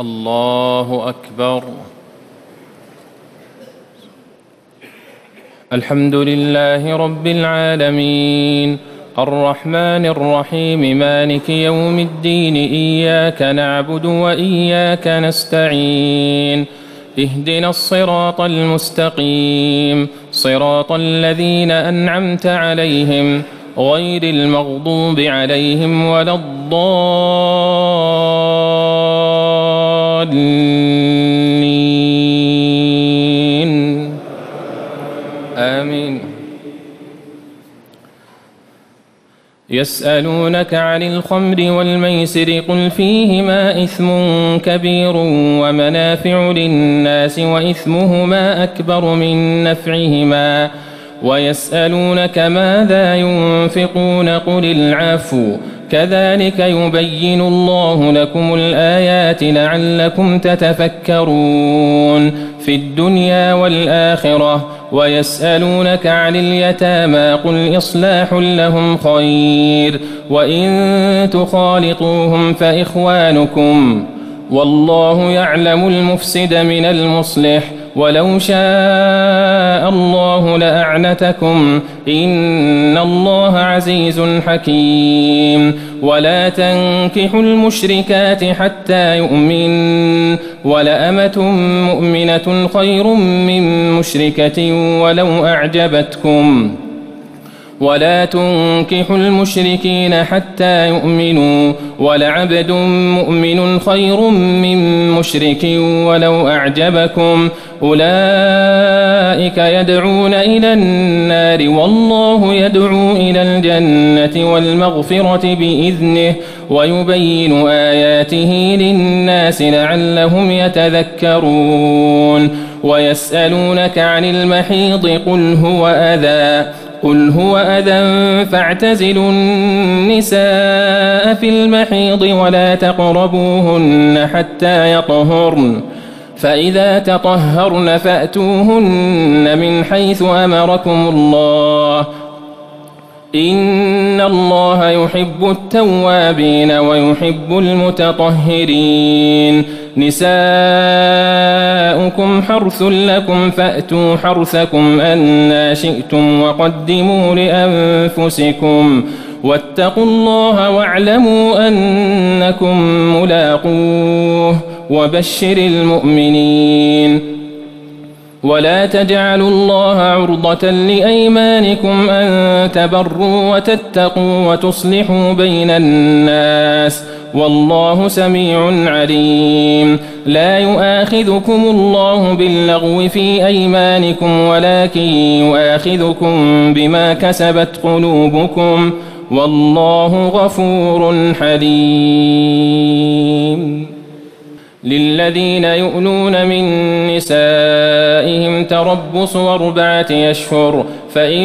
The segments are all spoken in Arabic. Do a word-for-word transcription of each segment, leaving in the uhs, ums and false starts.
الله أكبر. الحمد لله رب العالمين الرحمن الرحيم مالك يوم الدين إياك نعبد وإياك نستعين اهدنا الصراط المستقيم صراط الذين أنعمت عليهم غير المغضوب عليهم ولا الضالين آمين. يسألونك عن الخمر والميسر قل فيهما إثم كبير ومنافع للناس وإثمهما أكبر من نفعهما ويسألونك ماذا ينفقون قل العفو كذلك يبين الله لكم الآيات لعلكم تتفكرون في الدنيا والآخرة. ويسألونك عن اليتامى قل إصلاح لهم خير وإن تخالطوهم فإخوانكم والله يعلم المفسد من المصلح ولو شاء الله لأعنتكم إن الله عزيز حكيم. ولا تنكحوا المشركات حتى يؤمن ولأمة مؤمنة خير من مشركة ولو أعجبتكم ولا تنكحوا المشركين حتى يؤمنوا ولعبد مؤمن خير من مشرك ولو أعجبكم أولئك يدعون إلى النار والله يدعو إلى الجنة والمغفرة بإذنه ويبين آياته للناس لعلهم يتذكرون. ويسألونك عن المحيض قل هو أذى قل هو أذى فاعتزلوا النساء في المحيض ولا تقربوهن حتى يطهرن فإذا تطهرن فأتوهن من حيث أمركم الله إن الله يحب التوابين ويحب المتطهرين. نساؤكم حرث لكم فأتوا حرثكم أنى شئتم وقدموا لأنفسكم واتقوا الله واعلموا أنكم ملاقوه وبشر المؤمنين. ولا تجعلوا الله عرضة لأيمانكم أن تبروا وتتقوا وتصلحوا بين الناس والله سميع عليم. لا يؤاخذكم الله باللغو في أيمانكم ولكن يؤاخذكم بما كسبت قلوبكم والله غفور حليم. للذين يؤلون من نسائهم تربص أربعة أشهر فإن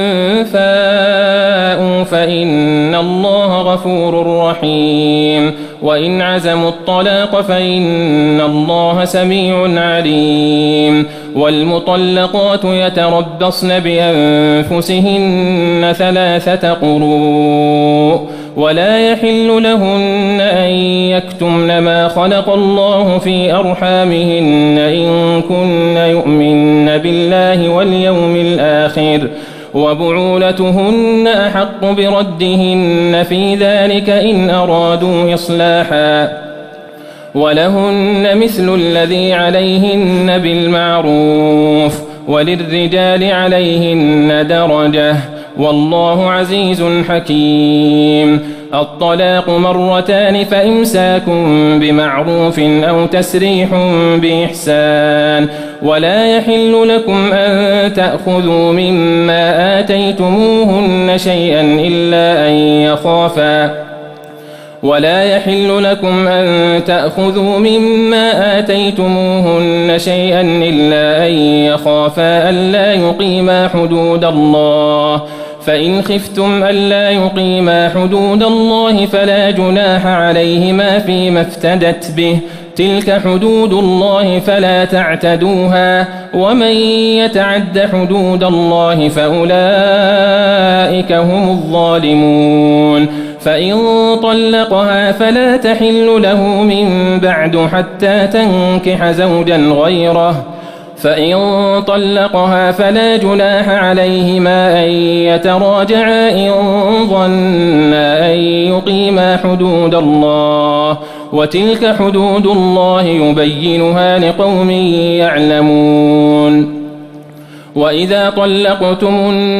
فاءوا فإن الله غفور رحيم. وإن عزموا الطلاق فإن الله سميع عليم. والمطلقات يتربصن بأنفسهن ثلاثة قروء ولا يحل لهن أن يكتمن ما خلق الله في أرحامهن إن كن يؤمن بالله واليوم الآخر وبعولتهن أحق بردهن في ذلك إن أرادوا إصلاحا ولهن مثل الذي عليهن بالمعروف وللرجال عليهن درجة والله عزيز حكيم. الطلاق مرتان فإمساك بمعروف أو تسريح بإحسان ولا يحل لكم أن تأخذوا مما آتيتموهن شيئا إلا أن يخافا ولا يحل لكم أن تأخذوا مما آتيتموهن شيئا إلا أن يخافا ألا يقيما حدود الله فإن خفتم ألا يقيما حدود الله فلا جناح عليهما فيما افتدت به تلك حدود الله فلا تعتدوها ومن يتعد حدود الله فأولئك هم الظالمون فإن طلقها فلا تحل له من بعد حتى تنكح زوجا غيره فإن طلقها فلا جناح عليهما أن يتراجعا إن ظنا أن يقيما حدود الله وتلك حدود الله يبينها لقوم يعلمون وإذا طلقتم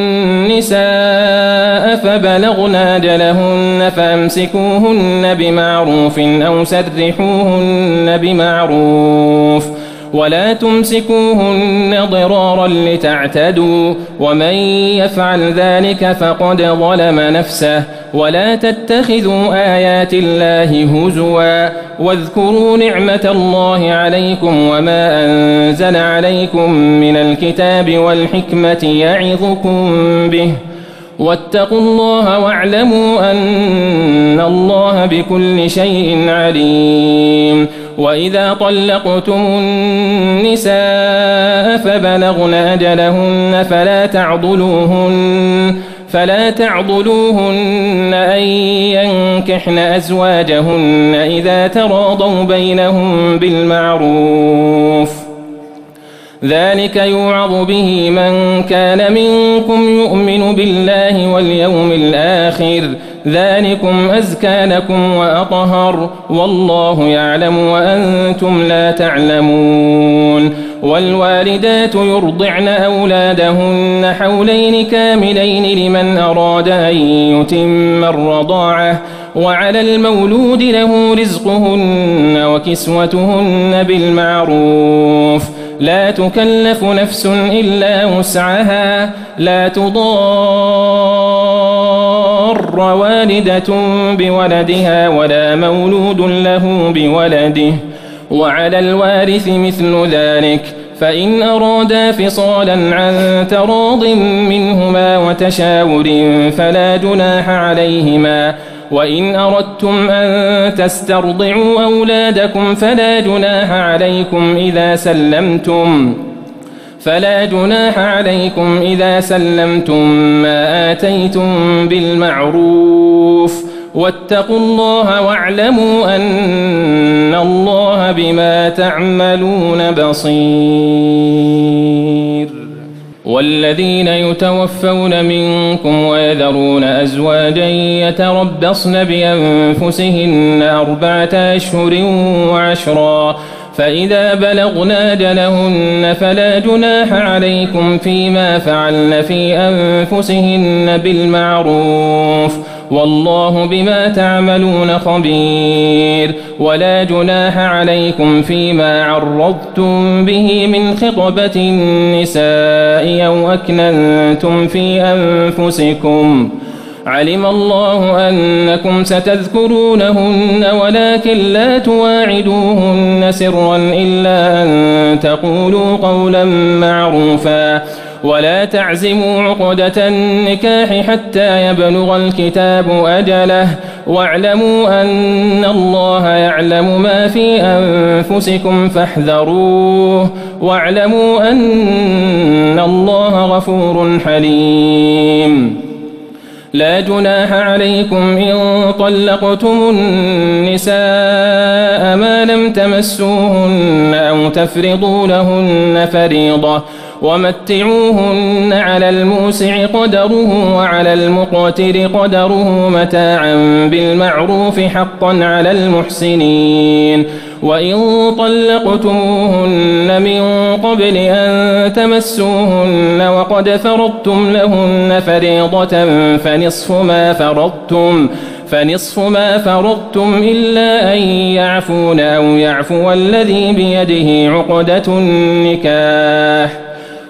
النساء فبلغن أجلهن فامسكوهن بمعروف أو سرحوهن بمعروف ولا تمسكوهن ضرارا لتعتدوا ومن يفعل ذلك فقد ظلم نفسه ولا تتخذوا آيات الله هزوا واذكروا نعمة الله عليكم وما أنزل عليكم من الكتاب والحكمة يعظكم به واتقوا الله واعلموا أن الله بكل شيء عليم وإذا طلقتم النساء فبلغن أجلهن فلا تعضلوهن فلا تعضلوهن أن ينكحن أزواجهن إذا تراضوا بينهم بالمعروف ذلك يوعظ به من كان منكم يؤمن بالله واليوم الآخر ذلكم أزكى لكم وأطهر والله يعلم وأنتم لا تعلمون والوالدات يرضعن أولادهن حولين كاملين لمن أراد أن يتم الرضاعة وعلى المولود له رزقهن وكسوتهن بالمعروف لا تكلف نفس إلا وسعها لا تضار والدة بولدها ولا مولود له بولده وعلى الوارث مثل ذلك فإن أرادا فصالا عن تراض منهما وتشاور فلا جناح عليهما وإن أردتم أن تسترضعوا أولادكم فلا جناح عليكم إذا سلمتم فلا جناح عليكم إذا سلمتم ما آتيتم بالمعروف واتقوا الله واعلموا أن الله بما تعملون بصير والذين يتوفون منكم ويذرون أزواجا يتربصن بأنفسهن أربعة أشهر وعشرا فإذا بلغن أجلهن فلا جناح عليكم فيما فعلن في أنفسهن بالمعروف والله بما تعملون خبير ولا جناح عليكم فيما عرضتم به من خطبة النساء أو أكننتم في أنفسكم علم الله أنكم ستذكرونهن ولكن لا تواعدوهن سرا إلا أن تقولوا قولا معروفا ولا تعزموا عقدة النكاح حتى يبلغ الكتاب أجله واعلموا أن الله يعلم ما في أنفسكم فاحذروه واعلموا أن الله غفور حليم لا جناح عليكم إن طلقتم النساء ما لم تمسوهن أو تفرضوا لهن فريضة ومتعوهن على الموسع قدره وعلى المقتر قدره متاعا بالمعروف حقا على المحسنين وإن طلقتموهن من قبل أن تمسوهن وقد فرضتم لهن فريضة فنصف ما فرضتم فنصف ما فرضتم إلا أن يعفون أو يعفو الذي بيده عقدة النكاح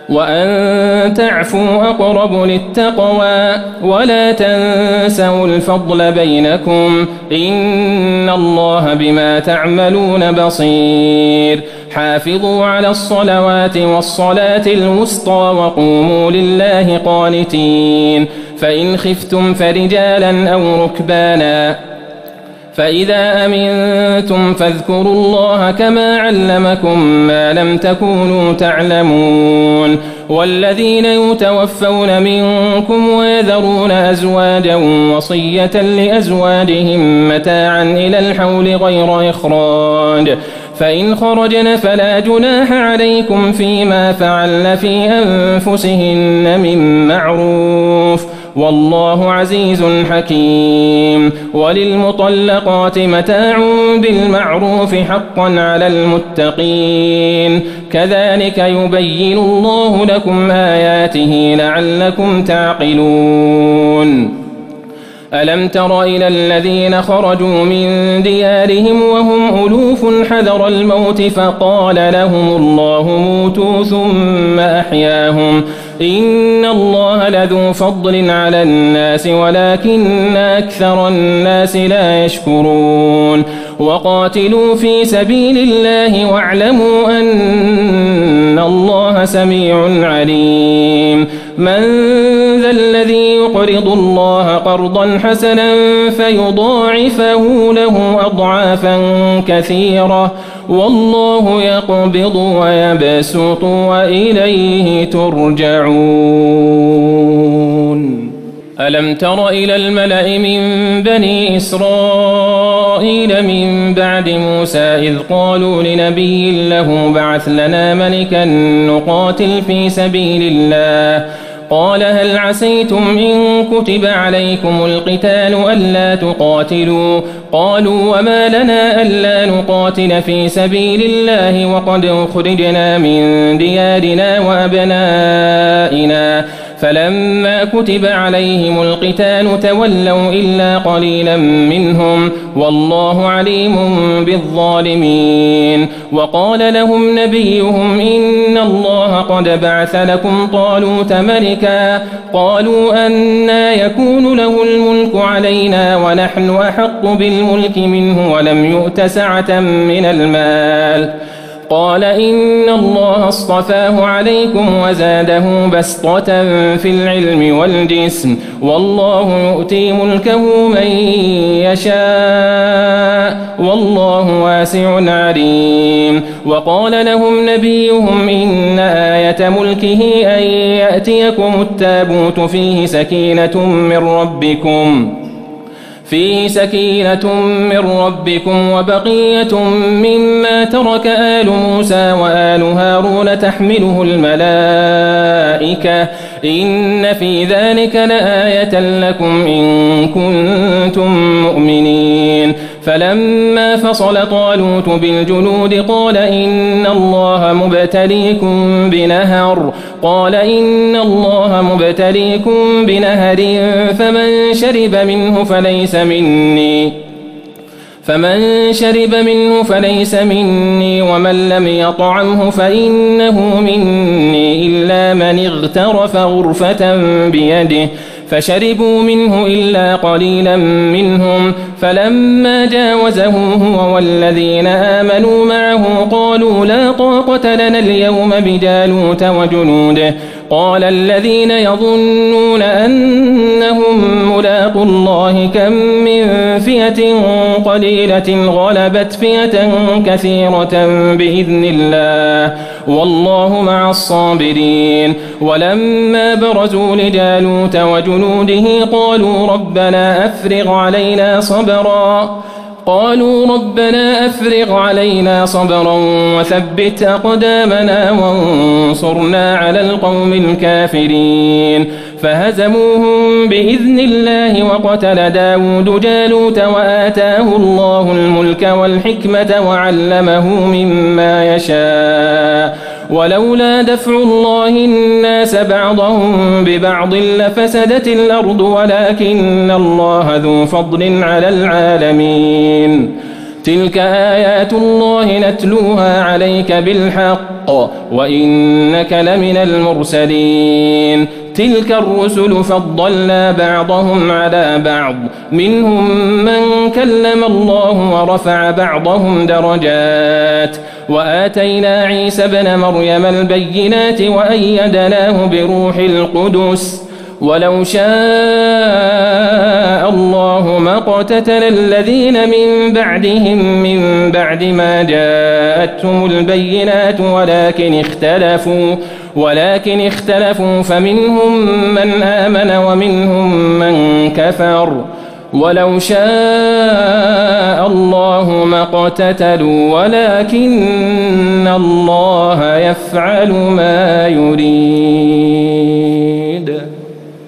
وأن تعفوا أقرب للتقوى ولا تنسوا الفضل بينكم إن الله بما تعملون بصير حافظوا على الصلوات والصلاة الوسطى وقوموا لله قانتين فإن خفتم فرجالا أو ركبانا فإذا أمنتم فاذكروا الله كما علمكم ما لم تكونوا تعلمون والذين يتوفون منكم ويذرون أزواجا وصية لأزواجهم متاعا إلى الحول غير إخراج فإن خرجن فلا جناح عليكم فيما فعلن في أنفسهن من معروف والله عزيز حكيم وللمطلقات متاع بالمعروف حقا على المتقين كذلك يبين الله لكم آياته لعلكم تعقلون ألم تر إلى الذين خرجوا من ديارهم وهم ألوف حذر الموت فقال لهم الله موتوا ثم أحياهم إن الله لذو فضل على الناس ولكن أكثر الناس لا يشكرون وقاتلوا في سبيل الله واعلموا أن الله سميع عليم من ذا الذي يقرض الله قرضا حسنا فيضاعفه له أضعافا كثيرة والله يقبض ويبسط وإليه ترجعون ألم تر إلى الملأ من بني إسرائيل من بعد موسى إذ قالوا لنبي له بعث لنا ملكا نقاتل في سبيل الله قال هل عسيتم إن كتب عليكم القتال ألا تقاتلوا قالوا وما لنا ألا نقاتل في سبيل الله وقد أخرجنا من ديارنا وأبنائنا فلما كتب عليهم القتال تولوا إلا قليلا منهم والله عليم بالظالمين وقال لهم نبيهم إن الله قد بعث لكم طالوت ملكا قالوا أنى يكون له الملك علينا ونحن أحق بالملك منه ولم يؤت سعة من المال قال إن الله اصطفاه عليكم وزاده بسطة في العلم والجسم والله يؤتي ملكه من يشاء والله واسع عليم وقال لهم نبيهم إن آية ملكه أن يأتيكم التابوت فيه سكينة من ربكم فيه سكينة من ربكم وبقية مما ترك آل موسى وآل هارون تحمله الملائكة إن في ذلك لآية لكم إن كنتم مؤمنين فلما فصل طالوت بالجنود قال إن الله مبتليكم بنهر قال إن الله مبتليكم بنهر فمن شرب منه فليس مني فمن شرب منه فليس مني ومن لم يطعمه فإنه مني إلا من اغترف غرفة بيده فشربوا منه إلا قليلا منهم فلما جاوزه هو والذين آمنوا معه قالوا لا طاقة لنا اليوم بجالوت وجنوده قال الذين يظنون أنهم ملاقوا الله كم من فئة قليلة غلبت فئة كثيرة بإذن الله والله مع الصابرين ولما برزوا لجالوت وجنوده قالوا ربنا أفرغ علينا صبرا قالوا ربنا أفرغ علينا صبرا وثبت أقدامنا وانصرنا على القوم الكافرين فهزموهم بإذن الله وقتل داود جالوت وآتاه الله الملك والحكمة وعلمه مما يشاء ولولا دفع الله الناس بعضهم ببعض لفسدت الأرض ولكن الله ذو فضل على العالمين تلك آيات الله نتلوها عليك بالحق وإنك لمن المرسلين تلك الرسل فضلنا بعضهم على بعض منهم من كلم الله ورفع بعضهم درجات وآتينا عيسى ابن مريم البينات وأيدناه بروح القدس ولو شاء الله ما اقتتل الذين من بعدهم من بعد ما جاءتهم البينات ولكن اختلفوا ولكن اختلفوا فمنهم من آمن ومنهم من كفر ولو شاء الله ما اقتتلوا ولكن الله يفعل ما يريد.